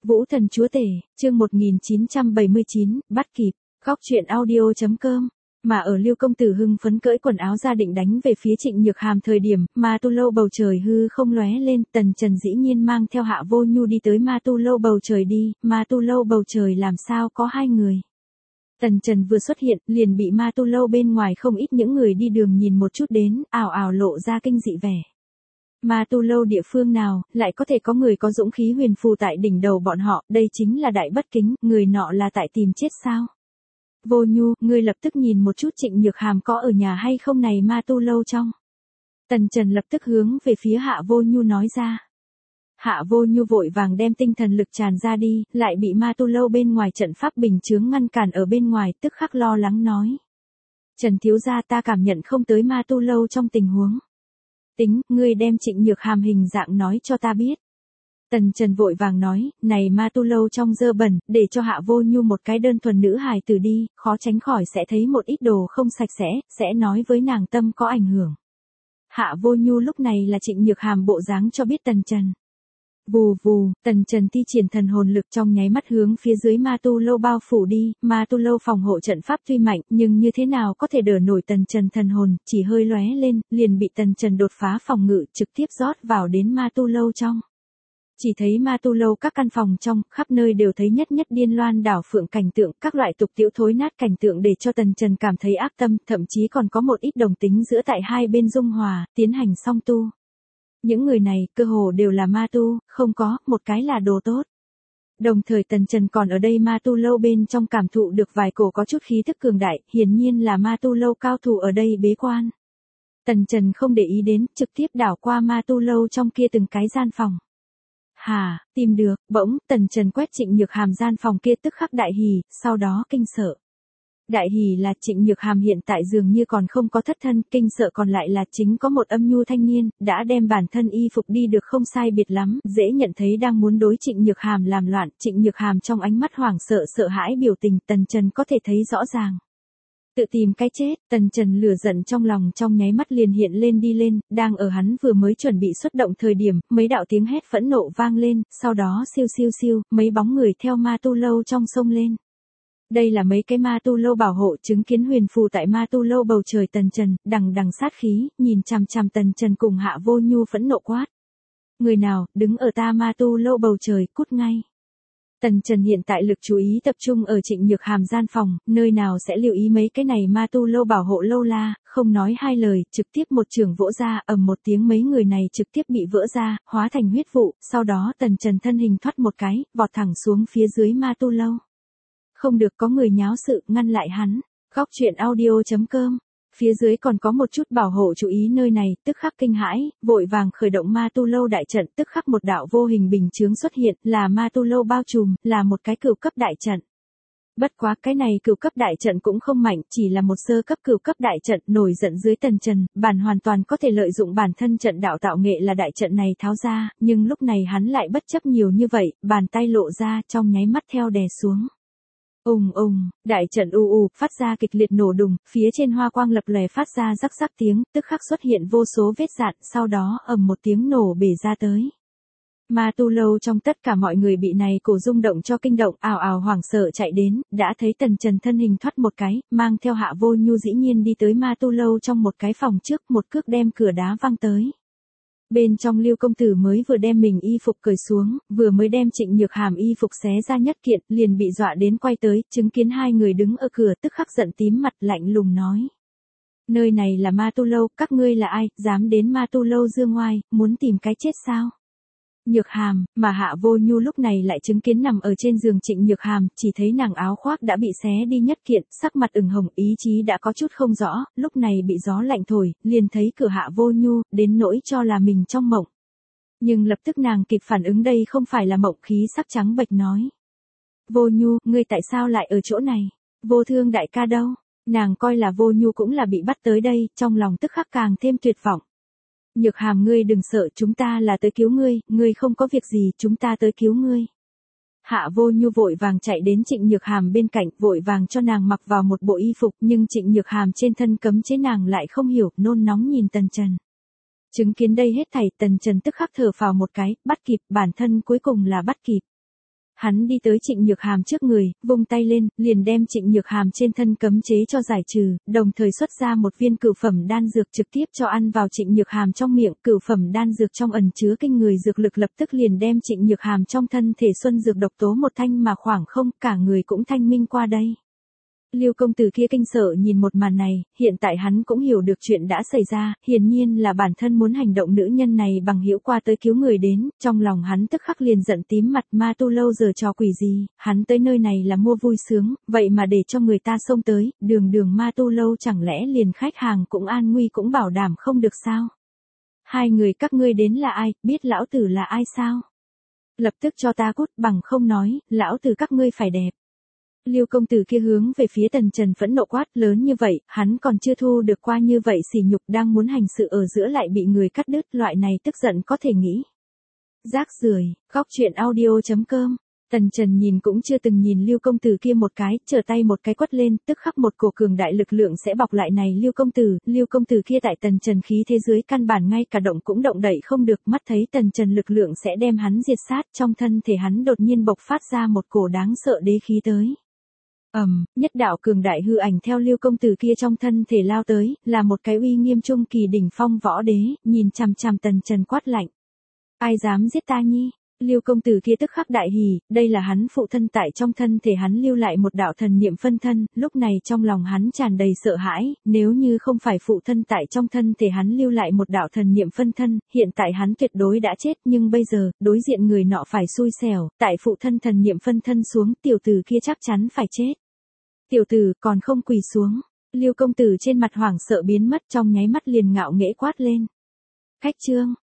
Vũ Thần Chúa Tể, chương 1979, bắt kịp, góc truyện audio.com. Mà ở Liêu công tử hưng phấn cởi quần áo ra định đánh về phía Trịnh Nhược Hàm thời điểm, Ma Tu Lâu bầu trời hư không lóe lên, Tần Trần dĩ nhiên mang theo Hạ Vô Nhu đi tới Ma Tu Lâu bầu trời đi, Ma Tu Lâu bầu trời làm sao có hai người. Tần Trần vừa xuất hiện, liền bị Ma Tu Lâu bên ngoài không ít những người đi đường nhìn một chút đến, ào ào lộ ra kinh dị vẻ. Ma Tu Lâu địa phương nào, lại có thể có người có dũng khí huyền phù tại đỉnh đầu bọn họ, đây chính là đại bất kính, người nọ là tại tìm chết sao? Vô Nhu, ngươi lập tức nhìn một chút Trịnh Nhược Hàm có ở nhà hay không này Ma Tu Lâu trong. Tần Trần lập tức hướng về phía Hạ Vô Nhu nói ra. Hạ Vô Nhu vội vàng đem tinh thần lực tràn ra đi, lại bị Ma Tu Lâu bên ngoài trận pháp bình chướng ngăn cản ở bên ngoài, tức khắc lo lắng nói. Trần thiếu gia, ta cảm nhận không tới Ma Tu Lâu trong tình huống. Tính, ngươi đem Trịnh Nhược Hàm hình dạng nói cho ta biết. Tần Trần vội vàng nói, này Ma Tu Lâu trong dơ bẩn, để cho Hạ Vô Nhu một cái đơn thuần nữ hài tử đi, khó tránh khỏi sẽ thấy một ít đồ không sạch sẽ nói với nàng tâm có ảnh hưởng. Hạ Vô Nhu lúc này là Trịnh Nhược Hàm bộ dáng cho biết Tần Trần. Vù vù, Tần Trần thi triển thần hồn lực trong nháy mắt hướng phía dưới Ma Tu Lâu bao phủ đi, Ma Tu Lâu phòng hộ trận pháp tuy mạnh, nhưng như thế nào có thể đỡ nổi Tần Trần thần hồn, chỉ hơi lóe lên, liền bị Tần Trần đột phá phòng ngự, trực tiếp rót vào đến Ma Tu Lâu trong. Chỉ thấy Ma Tu Lâu các căn phòng trong, khắp nơi đều thấy nhất điên loan đảo phượng cảnh tượng, các loại tục tiễu thối nát cảnh tượng để cho Tần Trần cảm thấy ác tâm, thậm chí còn có một ít đồng tính giữa tại hai bên dung hòa, tiến hành song tu. Những người này, cơ hồ đều là ma tu, không có, một cái là đồ tốt. Đồng thời Tần Trần còn ở đây Ma Tu Lâu bên trong cảm thụ được vài cổ có chút khí thức cường đại, hiển nhiên là Ma Tu Lâu cao thủ ở đây bế quan. Tần Trần không để ý đến, trực tiếp đảo qua Ma Tu Lâu trong kia từng cái gian phòng. Hà, tìm được, bỗng, Tần Trần quét Trịnh Nhược Hàm gian phòng kia tức khắc đại hỉ, sau đó kinh sợ. Đại hỉ là Trịnh Nhược Hàm hiện tại dường như còn không có thất thân, kinh sợ còn lại là chính có một âm nhu thanh niên, đã đem bản thân y phục đi được không sai biệt lắm, dễ nhận thấy đang muốn đối Trịnh Nhược Hàm làm loạn, Trịnh Nhược Hàm trong ánh mắt hoảng sợ hãi biểu tình, Tần Trần có thể thấy rõ ràng. Tự tìm cái chết, Tần Trần lửa giận trong lòng trong nháy mắt liền hiện lên đi lên, đang ở hắn vừa mới chuẩn bị xuất động thời điểm, mấy đạo tiếng hét phẫn nộ vang lên, sau đó siêu, mấy bóng người theo Ma Tu Lâu trong sông lên. Đây là mấy cái Ma Tu Lâu bảo hộ chứng kiến huyền phù tại Ma Tu Lâu bầu trời Tần Trần, đằng sát khí, nhìn chằm chằm Tần Trần cùng Hạ Vô Nhu phẫn nộ quát. Người nào, đứng ở ta Ma Tu Lâu bầu trời, cút ngay. Tần Trần hiện tại lực chú ý tập trung ở Trịnh Nhược Hàm gian phòng, nơi nào sẽ lưu ý mấy cái này Ma Tu Lâu bảo hộ lâu la, không nói hai lời, trực tiếp một chưởng vỗ ra, ầm một tiếng mấy người này trực tiếp bị vỡ ra, hóa thành huyết vụ, sau đó Tần Trần thân hình thoát một cái, vọt thẳng xuống phía dưới Ma Tu Lâu. Không được, có người nháo sự, ngăn lại hắn. Góc truyện audio.com. Phía dưới còn có một chút bảo hộ chú ý nơi này, tức khắc kinh hãi, vội vàng khởi động Ma Tu Lâu đại trận, tức khắc một đạo vô hình bình chướng xuất hiện, là Ma Tu Lâu bao trùm, là một cái cửu cấp đại trận. Bất quá cái này cửu cấp đại trận cũng không mạnh, chỉ là một sơ cấp cửu cấp đại trận, nổi giận dưới Tần Trần, bản hoàn toàn có thể lợi dụng bản thân trận đạo tạo nghệ là đại trận này tháo ra, nhưng lúc này hắn lại bất chấp nhiều như vậy, bàn tay lộ ra, trong nháy mắt theo đè xuống. Đại trận phát ra kịch liệt nổ đùng, phía trên hoa quang lập lòe phát ra rắc tiếng, tức khắc xuất hiện vô số vết rạn, sau đó ầm một tiếng nổ bể ra tới. Ma Tu Lâu trong tất cả mọi người bị này cổ rung động cho kinh động, ào hoảng sợ chạy đến, đã thấy Tần Trần thân hình thoát một cái, mang theo Hạ Vô Nhu dĩ nhiên đi tới Ma Tu Lâu trong một cái phòng trước, một cước đem cửa đá văng tới. Bên trong Liêu công tử mới vừa đem mình y phục cởi xuống, vừa mới đem Trịnh Nhược Hàm y phục xé ra nhất kiện, liền bị dọa đến quay tới, chứng kiến hai người đứng ở cửa tức khắc giận tím mặt lạnh lùng nói. Nơi này là Ma Tu Lâu, các ngươi là ai, dám đến Ma Tu Lâu dương ngoai, muốn tìm cái chết sao? Nhược Hàm, mà Hạ Vô Nhu lúc này lại chứng kiến nằm ở trên giường Trịnh Nhược Hàm, chỉ thấy nàng áo khoác đã bị xé đi nhất kiện, sắc mặt ửng hồng, ý chí đã có chút không rõ, lúc này bị gió lạnh thổi, liền thấy cửa Hạ Vô Nhu, đến nỗi cho là mình trong mộng. Nhưng lập tức nàng kịp phản ứng đây không phải là mộng, khí sắc trắng bệch nói. Vô Nhu, ngươi tại sao lại ở chỗ này? Vô Thương đại ca đâu? Nàng coi là Vô Nhu cũng là bị bắt tới đây, trong lòng tức khắc càng thêm tuyệt vọng. Nhược Hàm, ngươi đừng sợ, chúng ta là tới cứu ngươi không có việc gì, chúng ta tới cứu ngươi. Hạ Vô Nhu vội vàng chạy đến Trịnh Nhược Hàm bên cạnh, vội vàng cho nàng mặc vào một bộ y phục, nhưng Trịnh Nhược Hàm trên thân cấm chế nàng lại không hiểu, nôn nóng nhìn Tần Trần. Chứng kiến đây hết thảy, Tần Trần tức khắc thở phào một cái, bắt kịp, bản thân cuối cùng là bắt kịp. Hắn đi tới Trịnh Nhược Hàm trước người, vung tay lên, liền đem Trịnh Nhược Hàm trên thân cấm chế cho giải trừ, đồng thời xuất ra một viên cửu phẩm đan dược trực tiếp cho ăn vào Trịnh Nhược Hàm trong miệng. Cửu phẩm đan dược trong ẩn chứa kinh người dược lực lập tức liền đem Trịnh Nhược Hàm trong thân thể xuân dược độc tố một thanh mà khoảng không, cả người cũng thanh minh qua đây. Lưu công tử kia kinh sợ nhìn một màn này, hiện tại hắn cũng hiểu được chuyện đã xảy ra, hiển nhiên là bản thân muốn hành động nữ nhân này bằng hữu qua tới cứu người đến, trong lòng hắn tức khắc liền giận tím mặt. Ma tu lâu giờ trò quỷ gì, hắn tới nơi này là mua vui sướng, vậy mà để cho người ta xông tới, đường ma tu lâu chẳng lẽ liền khách hàng cũng an nguy cũng bảo đảm không được sao? Hai người các ngươi đến là ai, biết lão tử là ai sao? Lập tức cho ta cút, bằng không nói, lão tử các ngươi phải đẹp. Lưu công tử kia hướng về phía Tần Trần phẫn nộ quát, lớn như vậy, hắn còn chưa thu được qua như vậy sỉ nhục, đang muốn hành sự ở giữa lại bị người cắt đứt, loại này tức giận có thể nghĩ. Rác rưởi, góc truyện audio.com. Tần Trần nhìn cũng chưa từng nhìn Lưu công tử kia một cái, trở tay một cái quất lên, tức khắc một cổ cường đại lực lượng sẽ bọc lại này Lưu công tử kia tại Tần Trần khí thế dưới căn bản ngay cả động cũng động đậy không được, mắt thấy Tần Trần lực lượng sẽ đem hắn diệt sát, trong thân thể hắn đột nhiên bộc phát ra một cổ đáng sợ đế khí tới. Nhất đạo cường đại hư ảnh theo Lưu công tử kia trong thân thể lao tới, là một cái uy nghiêm trung kỳ đỉnh phong võ đế, nhìn chằm chằm Tần Trần quát lạnh. Ai dám giết ta nhi? Lưu công tử kia tức khắc đại hỉ, đây là hắn phụ thân tại trong thân thể hắn lưu lại một đạo thần niệm phân thân, lúc này trong lòng hắn tràn đầy sợ hãi, nếu như không phải phụ thân tại trong thân thể hắn lưu lại một đạo thần niệm phân thân, hiện tại hắn tuyệt đối đã chết, nhưng bây giờ, đối diện người nọ phải xui xẻo, tại phụ thân thần niệm phân thân xuống, tiểu tử kia chắc chắn phải chết. Tiểu tử còn không quỳ xuống, Lưu công tử trên mặt hoảng sợ biến mất, trong nháy mắt liền ngạo nghễ quát lên. Khách trương,